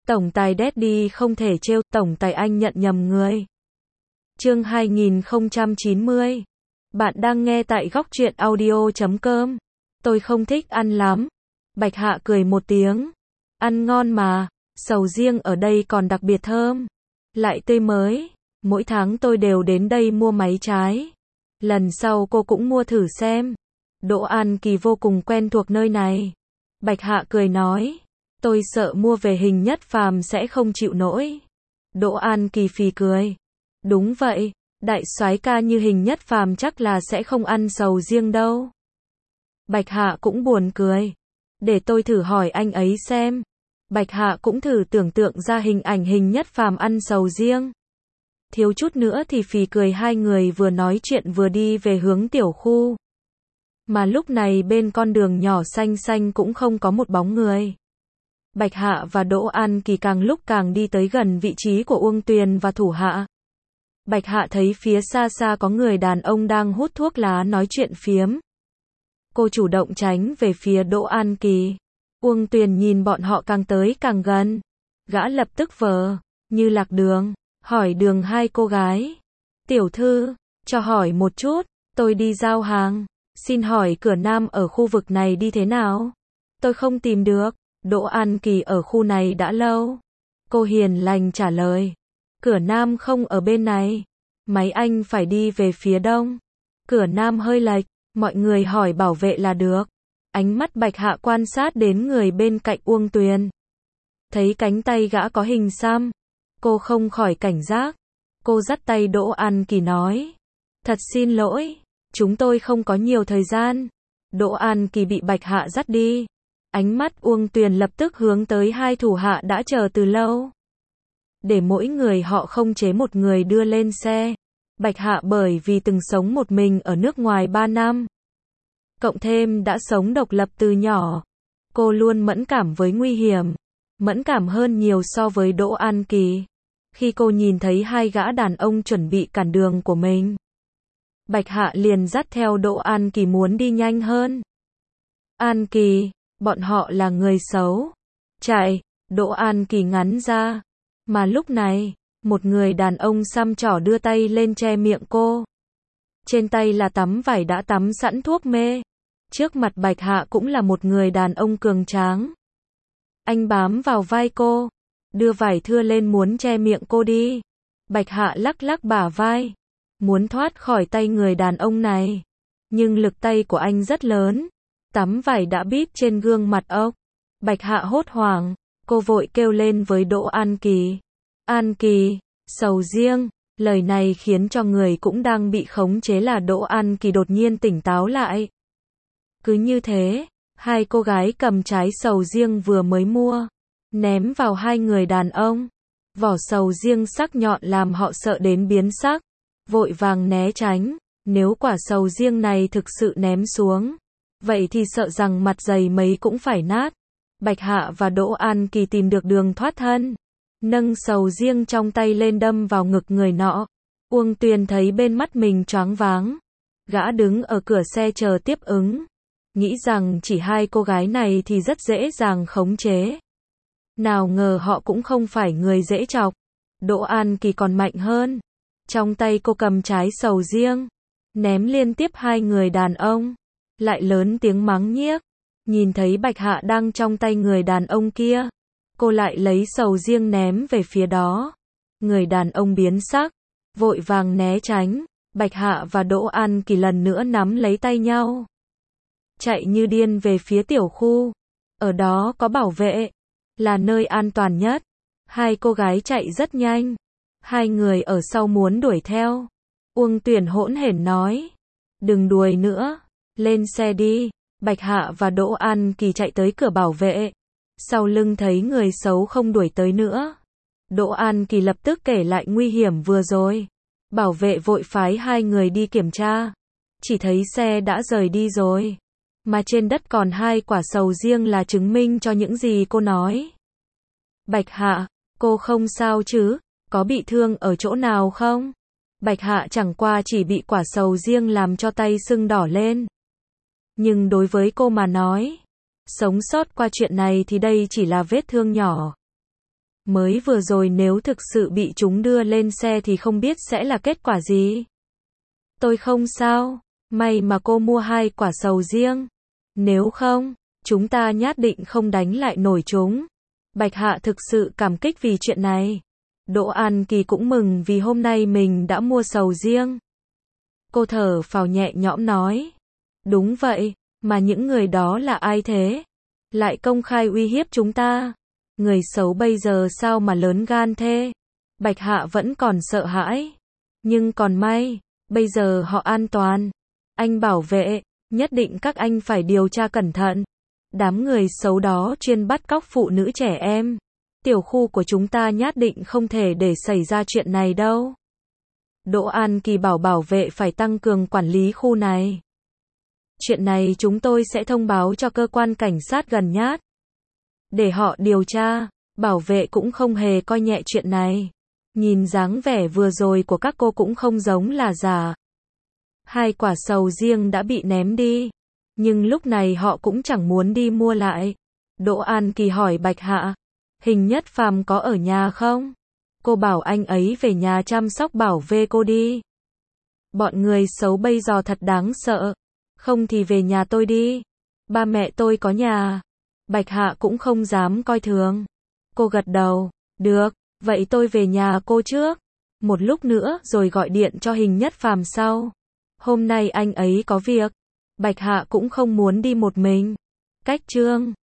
Tổng tài Daddy không thể trêu, tổng tài anh nhận nhầm người. Chương 2090. Bạn đang nghe tại góc truyện audio.com. Tôi không thích ăn lắm. Bạch Hạ cười một tiếng. Ăn ngon mà, sầu riêng ở đây còn đặc biệt thơm, lại tươi mới. Mỗi tháng tôi đều đến đây mua mấy trái. Lần sau cô cũng mua thử xem. Đỗ An Kỳ vô cùng quen thuộc nơi này. Bạch Hạ cười nói. Tôi sợ mua về Hình Nhất Phàm sẽ không chịu nổi. Đỗ An Kỳ phì cười. Đúng vậy, đại soái ca như Hình Nhất Phàm chắc là sẽ không ăn sầu riêng đâu. Bạch Hạ cũng buồn cười. Để tôi thử hỏi anh ấy xem. Bạch Hạ cũng thử tưởng tượng ra hình ảnh Hình Nhất Phàm ăn sầu riêng. Thiếu chút nữa thì phì cười, hai người vừa nói chuyện vừa đi về hướng tiểu khu. Mà lúc này bên con đường nhỏ xanh xanh cũng không có một bóng người. Bạch Hạ và Đỗ An Kỳ càng lúc càng đi tới gần vị trí của Uông Tuyền và thủ hạ. Bạch Hạ thấy phía xa xa có người đàn ông đang hút thuốc lá nói chuyện phiếm. Cô chủ động tránh về phía Đỗ An Kỳ. Uông Tuyền nhìn bọn họ càng tới càng gần. Gã lập tức vờ như lạc đường, hỏi đường hai cô gái. Tiểu thư, cho hỏi một chút, tôi đi giao hàng. Xin hỏi cửa Nam ở khu vực này đi thế nào? Tôi không tìm được. Đỗ An Kỳ ở khu này đã lâu. Cô hiền lành trả lời. Cửa Nam không ở bên này. Mấy anh phải đi về phía đông. Cửa Nam hơi lệch, mọi người hỏi bảo vệ là được. Ánh mắt Bạch Hạ quan sát đến người bên cạnh Uông Tuyền. Thấy cánh tay gã có hình xăm. Cô không khỏi cảnh giác. Cô dắt tay Đỗ An Kỳ nói. Thật xin lỗi, chúng tôi không có nhiều thời gian. Đỗ An Kỳ bị Bạch Hạ dắt đi. Ánh mắt Uông Tuyền lập tức hướng tới hai thủ hạ đã chờ từ lâu. Để mỗi người họ không chế một người đưa lên xe. Bạch Hạ bởi vì từng sống một mình ở nước ngoài 3 năm. Cộng thêm đã sống độc lập từ nhỏ. Cô luôn mẫn cảm với nguy hiểm. Mẫn cảm hơn nhiều so với Đỗ An Kỳ. Khi cô nhìn thấy hai gã đàn ông chuẩn bị cản đường của mình. Bạch Hạ liền dắt theo Đỗ An Kỳ muốn đi nhanh hơn. An Kỳ, bọn họ là người xấu. Chạy, Đỗ An Kỳ ngắn ra. Mà lúc này, một người đàn ông xăm trỏ đưa tay lên che miệng cô. Trên tay là tấm vải đã tắm sẵn thuốc mê. Trước mặt Bạch Hạ cũng là một người đàn ông cường tráng. Anh bám vào vai cô, đưa vải thưa lên muốn che miệng cô đi. Bạch Hạ lắc lắc bả vai, muốn thoát khỏi tay người đàn ông này. Nhưng lực tay của anh rất lớn. Tấm vải đã bít trên gương mặt ốc. Bạch Hạ hốt hoảng, cô vội kêu lên với Đỗ An Kỳ. An Kỳ, sầu riêng. Lời này khiến cho người cũng đang bị khống chế là Đỗ An Kỳ đột nhiên tỉnh táo lại. Cứ như thế, hai cô gái cầm trái sầu riêng vừa mới mua, ném vào hai người đàn ông. Vỏ sầu riêng sắc nhọn làm họ sợ đến biến sắc, vội vàng né tránh. Nếu quả sầu riêng này thực sự ném xuống, vậy thì sợ rằng mặt dày mấy cũng phải nát. Bạch Hạ và Đỗ An Kỳ tìm được đường thoát thân. Nâng sầu riêng trong tay lên đâm vào ngực người nọ. Uông Tuyền thấy bên mắt mình choáng váng. Gã đứng ở cửa xe chờ tiếp ứng. Nghĩ rằng chỉ hai cô gái này thì rất dễ dàng khống chế. Nào ngờ họ cũng không phải người dễ chọc. Đỗ An Kỳ còn mạnh hơn. Trong tay cô cầm trái sầu riêng, ném liên tiếp hai người đàn ông. Lại lớn tiếng mắng nhiếc. Nhìn thấy Bạch Hạ đang trong tay người đàn ông kia, cô lại lấy sầu riêng ném về phía đó. Người đàn ông biến sắc, vội vàng né tránh. Bạch Hạ và Đỗ An Kỳ lần nữa nắm lấy tay nhau, chạy như điên về phía tiểu khu. Ở đó có bảo vệ, là nơi an toàn nhất. Hai cô gái chạy rất nhanh. Hai người ở sau muốn đuổi theo. Uông Tuyền hỗn hển nói. Đừng đuổi nữa, lên xe đi. Bạch Hạ và Đỗ An Kỳ chạy tới cửa bảo vệ. Sau lưng thấy người xấu không đuổi tới nữa. Đỗ An Kỳ lập tức kể lại nguy hiểm vừa rồi. Bảo vệ vội phái hai người đi kiểm tra. Chỉ thấy xe đã rời đi rồi. Mà trên đất còn hai quả sầu riêng là chứng minh cho những gì cô nói. Bạch Hạ, cô không sao chứ? Có bị thương ở chỗ nào không? Bạch Hạ chẳng qua chỉ bị quả sầu riêng làm cho tay sưng đỏ lên. Nhưng đối với cô mà nói, sống sót qua chuyện này thì đây chỉ là vết thương nhỏ. Mới vừa rồi nếu thực sự bị chúng đưa lên xe thì không biết sẽ là kết quả gì. Tôi không sao, may mà cô mua 2 quả sầu riêng. Nếu không, chúng ta nhất định không đánh lại nổi chúng. Bạch Hạ thực sự cảm kích vì chuyện này. Đỗ An Kỳ cũng mừng vì hôm nay mình đã mua sầu riêng. Cô thở phào nhẹ nhõm nói. Đúng vậy, mà những người đó là ai thế? Lại công khai uy hiếp chúng ta. Người xấu bây giờ sao mà lớn gan thế? Bạch Hạ vẫn còn sợ hãi. Nhưng còn may, bây giờ họ an toàn. Anh bảo vệ, nhất định các anh phải điều tra cẩn thận. Đám người xấu đó chuyên bắt cóc phụ nữ trẻ em. Tiểu khu của chúng ta nhất định không thể để xảy ra chuyện này đâu. Đỗ An Kỳ bảo bảo vệ phải tăng cường quản lý khu này. Chuyện này chúng tôi sẽ thông báo cho cơ quan cảnh sát gần nhất. Để họ điều tra, bảo vệ cũng không hề coi nhẹ chuyện này. Nhìn dáng vẻ vừa rồi của các cô cũng không giống là giả. 2 quả sầu riêng đã bị ném đi. Nhưng lúc này họ cũng chẳng muốn đi mua lại. Đỗ An Kỳ hỏi Bạch Hạ. Hình Nhất Phàm có ở nhà không? Cô bảo anh ấy về nhà chăm sóc bảo vệ cô đi. Bọn người xấu bây giờ thật đáng sợ. Không thì về nhà tôi đi. Ba mẹ tôi có nhà. Bạch Hạ cũng không dám coi thường. Cô gật đầu. Được, vậy tôi về nhà cô trước. Một lúc nữa rồi gọi điện cho Hình Nhất Phàm sau. Hôm nay anh ấy có việc. Bạch Hạ cũng không muốn đi một mình. Cách Trương